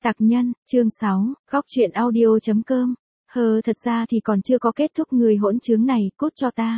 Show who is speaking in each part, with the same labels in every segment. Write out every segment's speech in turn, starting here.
Speaker 1: Tặc nhân, chương 6, góc truyện audio.com. Thật ra thì còn chưa có kết thúc, người hỗn trướng này, cút cho ta.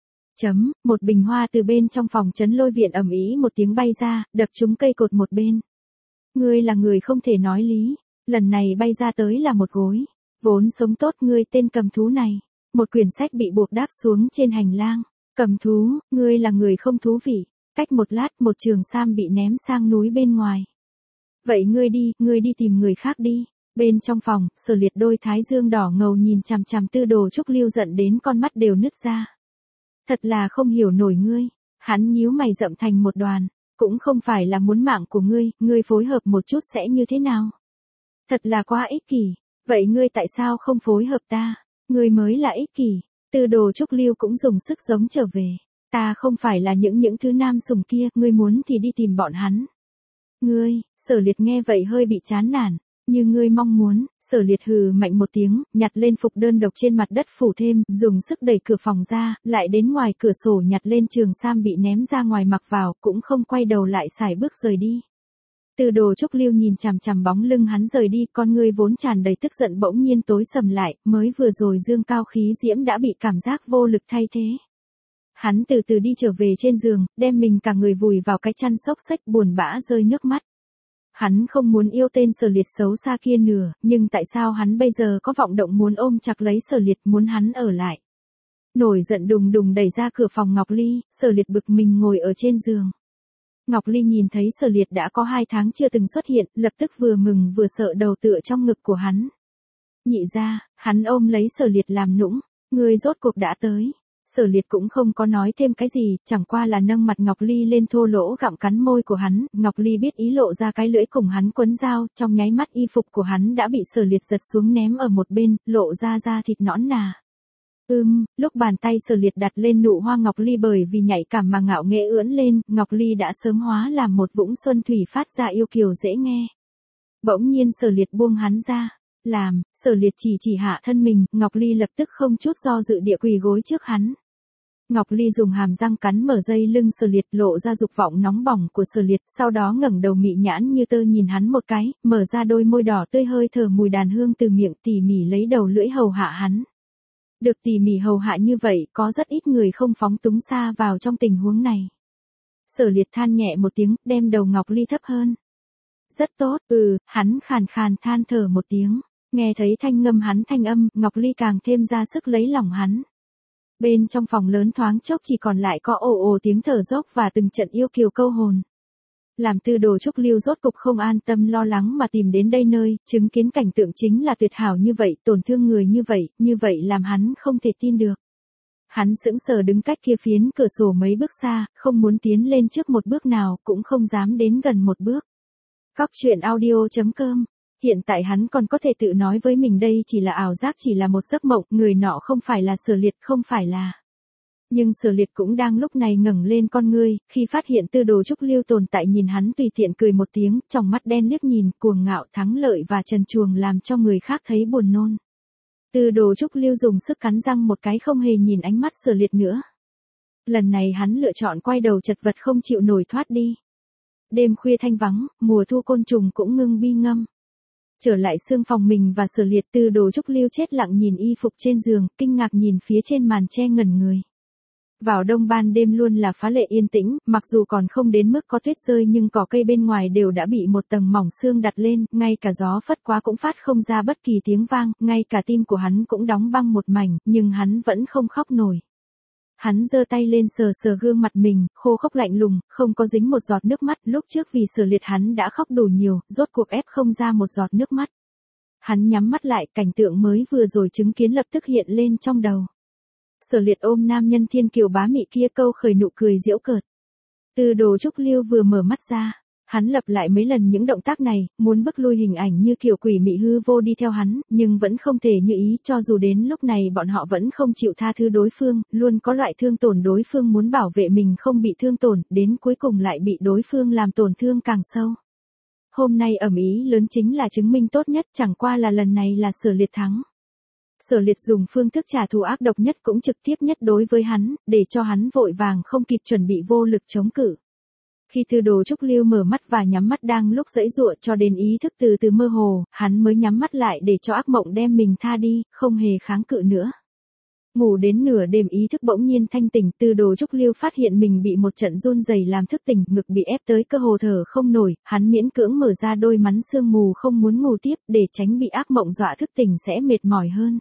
Speaker 1: Một bình hoa từ bên trong phòng trấn lôi viện ầm ĩ một tiếng bay ra, đập trúng cây cột một bên. Ngươi là người không thể nói lý, lần này bay ra tới là một gối. Vốn sống tốt ngươi tên cầm thú này. Một quyển sách bị buộc đáp xuống trên hành lang. Cầm thú, ngươi là người không thú vị. Cách một lát một trường sam bị ném sang núi bên ngoài. Vậy ngươi đi tìm người khác đi. Bên trong phòng, Sở Liệt đôi thái dương đỏ ngầu nhìn chằm chằm Tư Đồ Trúc Lưu giận đến con mắt đều nứt ra. Thật là không hiểu nổi ngươi. Hắn nhíu mày rậm thành một đoàn. Cũng không phải là muốn mạng của ngươi phối hợp một chút sẽ như thế nào? Thật là quá ích kỷ. Vậy ngươi tại sao không phối hợp ta? Ngươi mới là ích kỷ. Tư Đồ Trúc Lưu cũng dùng sức giống trở về. Ta không phải là những thứ nam sùng kia, ngươi muốn thì đi tìm bọn hắn. Ngươi, Sở Liệt nghe vậy hơi bị chán nản. Như ngươi mong muốn, Sở Liệt hừ mạnh một tiếng, nhặt lên phục đơn độc trên mặt đất phủ thêm, dùng sức đẩy cửa phòng ra, lại đến ngoài cửa sổ nhặt lên trường sam bị ném ra ngoài mặc vào, cũng không quay đầu lại sải bước rời đi. Tư Đồ Trúc Lưu nhìn chằm chằm bóng lưng hắn rời đi, con ngươi vốn tràn đầy tức giận bỗng nhiên tối sầm lại, mới vừa rồi dương cao khí diễm đã bị cảm giác vô lực thay thế. Hắn từ từ đi trở về trên giường, đem mình cả người vùi vào cái chăn xốc xếch buồn bã rơi nước mắt. Hắn không muốn yêu tên Sở Liệt xấu xa kia nữa, nhưng tại sao hắn bây giờ có vọng động muốn ôm chặt lấy Sở Liệt, muốn hắn ở lại. Nổi giận đùng đùng đẩy ra cửa phòng Ngọc Ly, Sở Liệt bực mình ngồi ở trên giường. Ngọc Ly nhìn thấy Sở Liệt đã có 2 tháng chưa từng xuất hiện, lập tức vừa mừng vừa sợ đầu tựa trong ngực của hắn. Nhị ra, hắn ôm lấy Sở Liệt làm nũng, ngươi rốt cuộc đã tới. Sở Liệt cũng không có nói thêm cái gì, chẳng qua là nâng mặt Ngọc Ly lên thô lỗ gặm cắn môi của hắn, Ngọc Ly biết ý lộ ra cái lưỡi cùng hắn quấn dao, trong nháy mắt y phục của hắn đã bị Sở Liệt giật xuống ném ở một bên, lộ ra da thịt nõn nà. Lúc bàn tay Sở Liệt đặt lên nụ hoa Ngọc Ly bởi vì nhạy cảm mà ngạo nghễ ưỡn lên, Ngọc Ly đã sớm hóa làm một vũng xuân thủy phát ra yêu kiều dễ nghe. Bỗng nhiên Sở Liệt buông hắn ra. Sở Liệt chỉ hạ thân mình, Ngọc Ly lập tức không chút do dự địa quỳ gối trước hắn. Ngọc Ly dùng hàm răng cắn mở dây lưng Sở Liệt, lộ ra dục vọng nóng bỏng của Sở Liệt, sau đó ngẩng đầu mị nhãn như tơ nhìn hắn một cái, mở ra đôi môi đỏ tươi hơi thở mùi đàn hương từ miệng tỉ mỉ lấy đầu lưỡi hầu hạ hắn. Được tỉ mỉ hầu hạ như vậy, có rất ít người không phóng túng xa vào trong tình huống này. Sở Liệt than nhẹ một tiếng, đem đầu Ngọc Ly thấp hơn. Rất tốt, hắn khàn khàn than thở một tiếng. Nghe thấy thanh ngâm hắn thanh âm, Ngọc Ly càng thêm ra sức lấy lòng hắn. Bên trong phòng lớn thoáng chốc chỉ còn lại có ồ tiếng thở dốc và từng trận yêu kiều câu hồn. Làm Tư Đồ Trúc Lưu rốt cục không an tâm lo lắng mà tìm đến đây nơi, chứng kiến cảnh tượng chính là tuyệt hảo như vậy, tổn thương người như vậy làm hắn không thể tin được. Hắn sững sờ đứng cách kia phiến cửa sổ mấy bước xa, không muốn tiến lên trước một bước nào, cũng không dám đến gần một bước. Góc truyện audio.com. Hiện tại hắn còn có thể tự nói với mình đây chỉ là ảo giác, chỉ là một giấc mộng, người nọ không phải là Sở Liệt, không phải là. Nhưng Sở Liệt cũng đang lúc này ngẩng lên con ngươi, khi phát hiện Tư Đồ Trúc Lưu tồn tại nhìn hắn tùy tiện cười một tiếng, trong mắt đen liếc nhìn, cuồng ngạo thắng lợi và trần truồng làm cho người khác thấy buồn nôn. Tư Đồ Trúc Lưu dùng sức cắn răng một cái không hề nhìn ánh mắt Sở Liệt nữa. Lần này hắn lựa chọn quay đầu chật vật không chịu nổi thoát đi. Đêm khuya thanh vắng, mùa thu côn trùng cũng ngưng bi ngâm. Trở lại xương phòng mình và Sở Liệt, Tư Đồ Trúc Lưu chết lặng nhìn y phục trên giường, kinh ngạc nhìn phía trên màn che ngẩn người. Vào đông ban đêm luôn là phá lệ yên tĩnh, mặc dù còn không đến mức có tuyết rơi nhưng cỏ cây bên ngoài đều đã bị một tầng mỏng sương đặt lên, ngay cả gió phất quá cũng phát không ra bất kỳ tiếng vang, ngay cả tim của hắn cũng đóng băng một mảnh, nhưng hắn vẫn không khóc nổi. Hắn giơ tay lên sờ gương mặt mình, khô khốc lạnh lùng, không có dính một giọt nước mắt, lúc trước vì Sở Liệt hắn đã khóc đủ nhiều, rốt cuộc ép không ra một giọt nước mắt. Hắn nhắm mắt lại, cảnh tượng mới vừa rồi chứng kiến lập tức hiện lên trong đầu. Sở Liệt ôm nam nhân thiên kiều bá mị kia câu khởi nụ cười giễu cợt. Tư Đồ Trúc Lưu vừa mở mắt ra, hắn lặp lại mấy lần những động tác này, muốn bức lui hình ảnh như kiểu quỷ mị hư vô đi theo hắn, nhưng vẫn không thể như ý, cho dù đến lúc này bọn họ vẫn không chịu tha thứ đối phương, luôn có loại thương tổn đối phương muốn bảo vệ mình không bị thương tổn, đến cuối cùng lại bị đối phương làm tổn thương càng sâu. Hôm nay ầm ĩ lớn chính là chứng minh tốt nhất, chẳng qua là lần này là Sở Liệt thắng. Sở Liệt dùng phương thức trả thù ác độc nhất cũng trực tiếp nhất đối với hắn, để cho hắn vội vàng không kịp chuẩn bị vô lực chống cự. Khi Tư Đồ Trúc Lưu mở mắt và nhắm mắt đang lúc giãy giụa cho đến ý thức từ từ mơ hồ, hắn mới nhắm mắt lại để cho ác mộng đem mình tha đi, không hề kháng cự nữa. Ngủ đến nửa đêm ý thức bỗng nhiên thanh tỉnh, Tư Đồ Trúc Lưu phát hiện mình bị một trận run rẩy làm thức tỉnh, ngực bị ép tới cơ hồ thở không nổi, hắn miễn cưỡng mở ra đôi mắt sương mù không muốn ngủ tiếp để tránh bị ác mộng dọa thức tỉnh sẽ mệt mỏi hơn.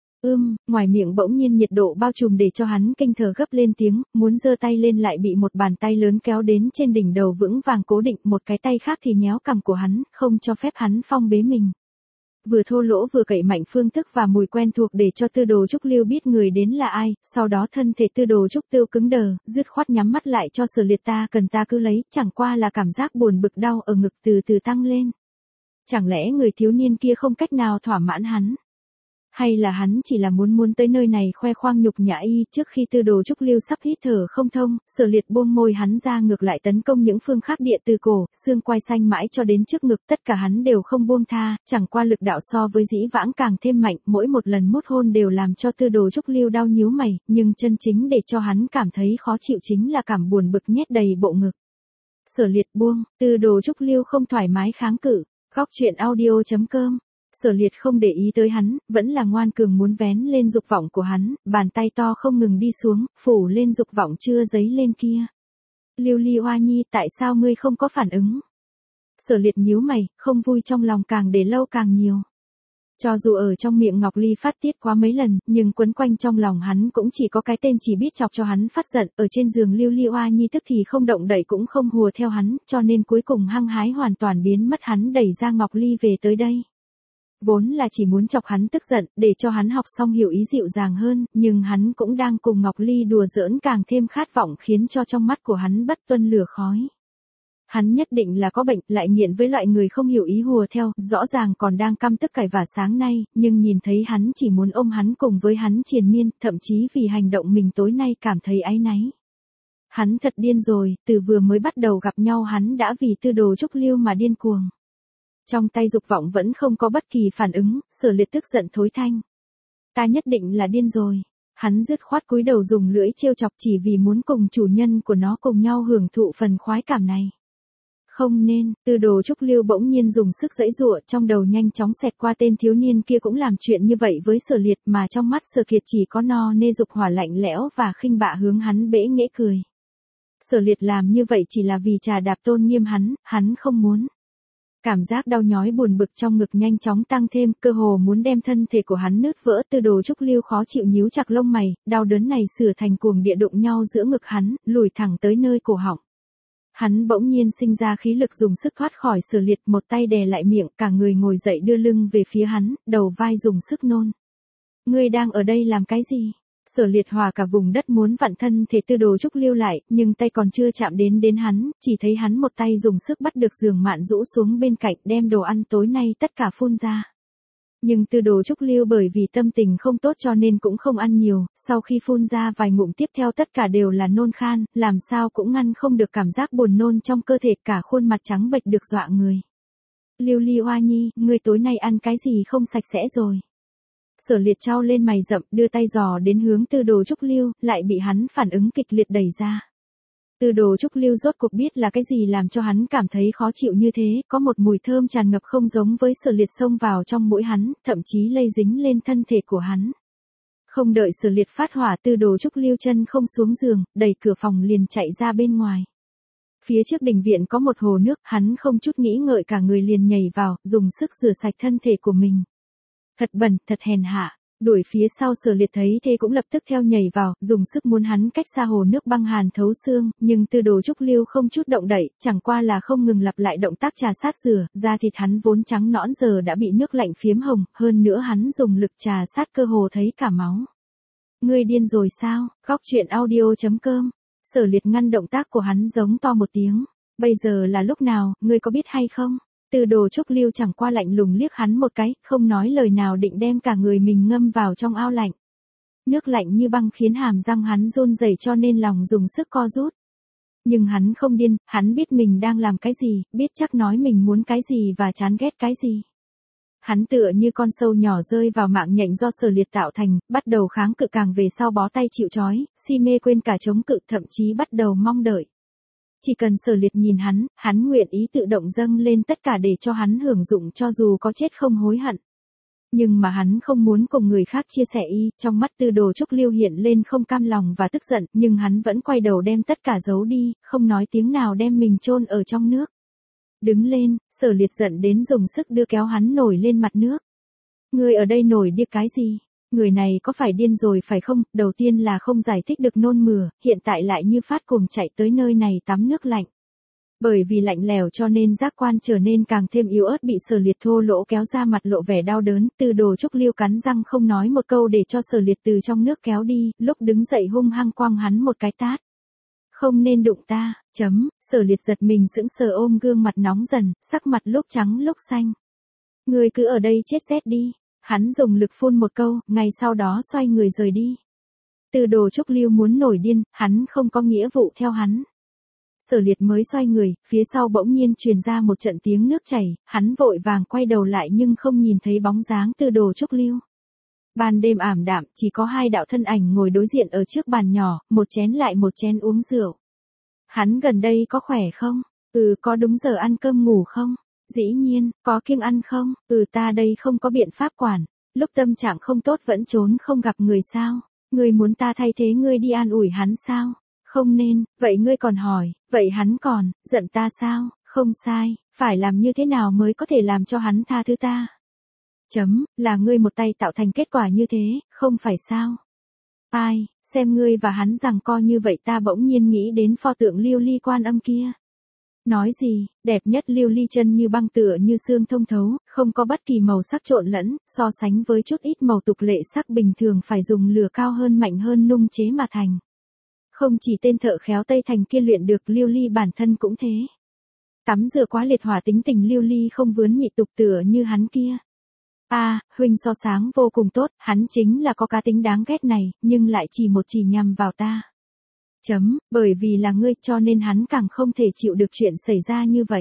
Speaker 1: Ngoài miệng bỗng nhiên nhiệt độ bao trùm để cho hắn kinh thở gấp lên tiếng, muốn giơ tay lên lại bị một bàn tay lớn kéo đến trên đỉnh đầu vững vàng cố định, một cái tay khác thì nhéo cằm của hắn, không cho phép hắn phong bế mình. Vừa thô lỗ vừa cậy mạnh phương thức và mùi quen thuộc để cho Tư Đồ Trúc Lưu biết người đến là ai, sau đó thân thể Tư Đồ Trúc Tiêu cứng đờ, dứt khoát nhắm mắt lại cho Sở Liệt ta cần ta cứ lấy, chẳng qua là cảm giác buồn bực đau ở ngực từ từ tăng lên. Chẳng lẽ người thiếu niên kia không cách nào thỏa mãn hắn? Hay là hắn chỉ là muốn tới nơi này khoe khoang nhục nhã y? Trước khi Tư Đồ Trúc Lưu sắp hít thở không thông, Sở Liệt buông môi hắn ra ngược lại tấn công những phương khác địa từ cổ, xương quai xanh mãi cho đến trước ngực, tất cả hắn đều không buông tha, chẳng qua lực đạo so với dĩ vãng càng thêm mạnh, mỗi một lần mút hôn đều làm cho Tư Đồ Trúc Lưu đau nhíu mày, nhưng chân chính để cho hắn cảm thấy khó chịu chính là cảm buồn bực nhét đầy bộ ngực. Sở Liệt buông, Tư Đồ Trúc Lưu không thoải mái kháng cự. Góc truyện audio.com. Sở Liệt không để ý tới hắn, vẫn là ngoan cường muốn vén lên dục vọng của hắn, bàn tay to không ngừng đi xuống, phủ lên dục vọng chưa dấy lên kia. Lưu Ly Hoa Nhi, tại sao ngươi không có phản ứng? Sở Liệt nhíu mày, không vui trong lòng càng để lâu càng nhiều. Cho dù ở trong miệng Ngọc Ly phát tiết quá mấy lần, nhưng quấn quanh trong lòng hắn cũng chỉ có cái tên chỉ biết chọc cho hắn phát giận, ở trên giường Lưu Ly Hoa Nhi tức thì không động đậy cũng không hùa theo hắn, cho nên cuối cùng hăng hái hoàn toàn biến mất, hắn đẩy ra Ngọc Ly về tới đây. Vốn là chỉ muốn chọc hắn tức giận, để cho hắn học xong hiểu ý dịu dàng hơn, nhưng hắn cũng đang cùng Ngọc Ly đùa giỡn càng thêm khát vọng khiến cho trong mắt của hắn bất tuân lửa khói. Hắn nhất định là có bệnh, lại nghiện với loại người không hiểu ý hùa theo, rõ ràng còn đang căm tức cải vả sáng nay, nhưng nhìn thấy hắn chỉ muốn ôm hắn cùng với hắn triền miên, thậm chí vì hành động mình tối nay cảm thấy áy náy. Hắn thật điên rồi, từ vừa mới bắt đầu gặp nhau hắn đã vì Tư Đồ Trúc Lưu mà điên cuồng. Trong tay dục vọng vẫn không có bất kỳ phản ứng, Sở Liệt tức giận thối thanh. Ta nhất định là điên rồi. Hắn dứt khoát cúi đầu dùng lưỡi trêu chọc chỉ vì muốn cùng chủ nhân của nó cùng nhau hưởng thụ phần khoái cảm này. Không nên, Tư Đồ Trúc Lưu bỗng nhiên dùng sức giãy giụa, trong đầu nhanh chóng xẹt qua tên thiếu niên kia cũng làm chuyện như vậy với Sở Liệt, mà trong mắt Sở Kiệt chỉ có no nê dục hỏa lạnh lẽo và khinh bạ hướng hắn bẽ nghễ cười. Sở Liệt làm như vậy chỉ là vì trà đạp tôn nghiêm hắn không muốn. Cảm giác đau nhói buồn bực trong ngực nhanh chóng tăng thêm, cơ hồ muốn đem thân thể của hắn nứt vỡ. Tư Đồ Trúc Lưu khó chịu nhíu chặt lông mày, đau đớn này sửa thành cuồng địa đụng nhau giữa ngực hắn, lùi thẳng tới nơi cổ họng. Hắn bỗng nhiên sinh ra khí lực dùng sức thoát khỏi Sở Liệt, một tay đè lại miệng, cả người ngồi dậy đưa lưng về phía hắn, đầu vai dùng sức nôn. Ngươi đang ở đây làm cái gì? Sở Liệt hòa cả vùng đất muốn vặn thân thể Tư Đồ Trúc Lưu lại, nhưng tay còn chưa chạm đến hắn, chỉ thấy hắn một tay dùng sức bắt được giường mạn rũ xuống bên cạnh, đem đồ ăn tối nay tất cả phun ra. Nhưng Tư Đồ Trúc Lưu bởi vì tâm tình không tốt cho nên cũng không ăn nhiều, sau khi phun ra vài ngụm tiếp theo tất cả đều là nôn khan, làm sao cũng ngăn không được cảm giác buồn nôn trong cơ thể, cả khuôn mặt trắng bệch được dọa người. Lưu Ly Hoa Nhi, ngươi tối nay ăn cái gì không sạch sẽ rồi? Sở Liệt trao lên mày rậm, đưa tay dò đến hướng Tư Đồ Trúc Lưu, lại bị hắn phản ứng kịch liệt đẩy ra. Tư Đồ Trúc Lưu rốt cuộc biết là cái gì làm cho hắn cảm thấy khó chịu như thế, có một mùi thơm tràn ngập không giống với Sở Liệt xông vào trong mũi hắn, thậm chí lây dính lên thân thể của hắn. Không đợi Sở Liệt phát hỏa, Tư Đồ Trúc Lưu chân không xuống giường, đẩy cửa phòng liền chạy ra bên ngoài. Phía trước đình viện có một hồ nước, hắn không chút nghĩ ngợi cả người liền nhảy vào, dùng sức rửa sạch thân thể của mình. Thật bẩn, thật hèn hạ. Đuổi phía sau Sở Liệt thấy thế cũng lập tức theo nhảy vào, dùng sức muốn hắn cách xa hồ nước băng hàn thấu xương, nhưng Tư Đồ Trúc Lưu không chút động đậy, chẳng qua là không ngừng lặp lại động tác trà sát rửa, da thịt hắn vốn trắng nõn giờ đã bị nước lạnh phiếm hồng, hơn nữa hắn dùng lực trà sát cơ hồ thấy cả máu. Ngươi điên rồi sao? Góc truyện audio.com. Sở Liệt ngăn động tác của hắn giống to một tiếng. Bây giờ là lúc nào, ngươi có biết hay không? Tư Đồ Trúc Lưu chẳng qua lạnh lùng liếc hắn một cái, không nói lời nào định đem cả người mình ngâm vào trong ao lạnh. Nước lạnh như băng khiến hàm răng hắn run rẩy cho nên lòng dùng sức co rút. Nhưng hắn không điên, hắn biết mình đang làm cái gì, biết chắc nói mình muốn cái gì và chán ghét cái gì. Hắn tựa như con sâu nhỏ rơi vào mạng nhện do Sở Liệt tạo thành, bắt đầu kháng cự càng về sau bó tay chịu trói, si mê quên cả chống cự, thậm chí bắt đầu mong đợi. Chỉ cần Sở Liệt nhìn hắn nguyện ý tự động dâng lên tất cả để cho hắn hưởng dụng cho dù có chết không hối hận. Nhưng mà hắn không muốn cùng người khác chia sẻ trong mắt Tư Đồ Trúc Lưu hiện lên không cam lòng và tức giận, nhưng hắn vẫn quay đầu đem tất cả giấu đi, không nói tiếng nào đem mình chôn ở trong nước. Đứng lên, Sở Liệt giận đến dùng sức đưa kéo hắn nổi lên mặt nước. Ngươi ở đây nổi điếc cái gì? Người này có phải điên rồi phải không? Đầu tiên là không giải thích được nôn mửa, hiện tại lại như phát cuồng chạy tới nơi này tắm nước lạnh. Bởi vì lạnh lẽo cho nên giác quan trở nên càng thêm yếu ớt, bị Sở Liệt thô lỗ kéo ra mặt lộ vẻ đau đớn, Tư Đồ Trúc Lưu cắn răng không nói một câu để cho Sở Liệt từ trong nước kéo đi, lúc đứng dậy hung hăng quăng hắn một cái tát. Không nên đụng ta, Sở Liệt giật mình sững sờ ôm gương mặt nóng dần, sắc mặt lúc trắng lúc xanh. Ngươi cứ ở đây chết rét đi, hắn dùng lực phun một câu, ngay sau đó xoay người rời đi. Tư Đồ Trúc Lưu muốn nổi điên, hắn không có nghĩa vụ theo hắn. Sở Liệt mới xoay người, phía sau bỗng nhiên truyền ra một trận tiếng nước chảy, hắn vội vàng quay đầu lại nhưng không nhìn thấy bóng dáng Tư Đồ Trúc Lưu. Ban đêm ảm đạm, chỉ có hai đạo thân ảnh ngồi đối diện ở trước bàn nhỏ, một chén lại một chén uống rượu. Hắn gần đây có khỏe không? Có đúng giờ ăn cơm ngủ không? Dĩ nhiên, có kiêng ăn không? Ta đây không có biện pháp quản, lúc tâm trạng không tốt vẫn trốn không gặp người sao? Ngươi muốn ta thay thế ngươi đi an ủi hắn sao? Không nên, vậy ngươi còn hỏi, vậy hắn còn, giận ta sao? Không sai, phải làm như thế nào mới có thể làm cho hắn tha thứ ta? Là ngươi một tay tạo thành kết quả như thế, không phải sao? Ai, xem ngươi và hắn rằng co như vậy ta bỗng nhiên nghĩ đến pho tượng Lưu Ly Quan Âm kia. Nói gì, đẹp nhất Lưu Ly chân như băng tựa như xương thông thấu, không có bất kỳ màu sắc trộn lẫn, so sánh với chút ít màu tục lệ sắc bình thường phải dùng lửa cao hơn mạnh hơn nung chế mà thành. Không chỉ tên thợ khéo Tây Thành kia luyện được, Lưu Ly bản thân cũng thế. Tắm rửa quá liệt hỏa, tính tình Lưu Ly không vướng nhị tục tựa như hắn kia. Huynh so sáng vô cùng tốt, hắn chính là có cá tính đáng ghét này, nhưng lại chỉ nhằm vào ta. Bởi vì là ngươi cho nên hắn càng không thể chịu được chuyện xảy ra như vậy.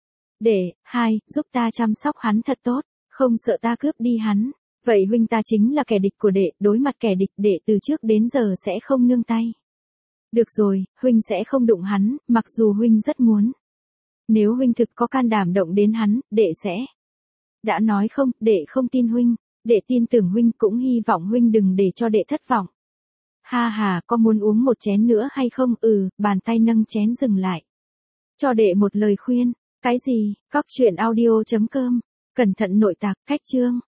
Speaker 1: Giúp ta chăm sóc hắn thật tốt, không sợ ta cướp đi hắn. Vậy huynh ta chính là kẻ địch của đệ, đối mặt kẻ địch đệ từ trước đến giờ sẽ không nương tay. Được rồi, huynh sẽ không đụng hắn, mặc dù huynh rất muốn. Nếu huynh thực có can đảm động đến hắn, đệ sẽ. Đã nói không, đệ không tin huynh, đệ tin tưởng huynh, cũng hy vọng huynh đừng để cho đệ thất vọng. Có muốn uống một chén nữa hay không? Bàn tay nâng chén dừng lại. Cho đệ một lời khuyên. Cái gì? Cóc truyện audio.com. Cẩn thận nội tạc, cách chương.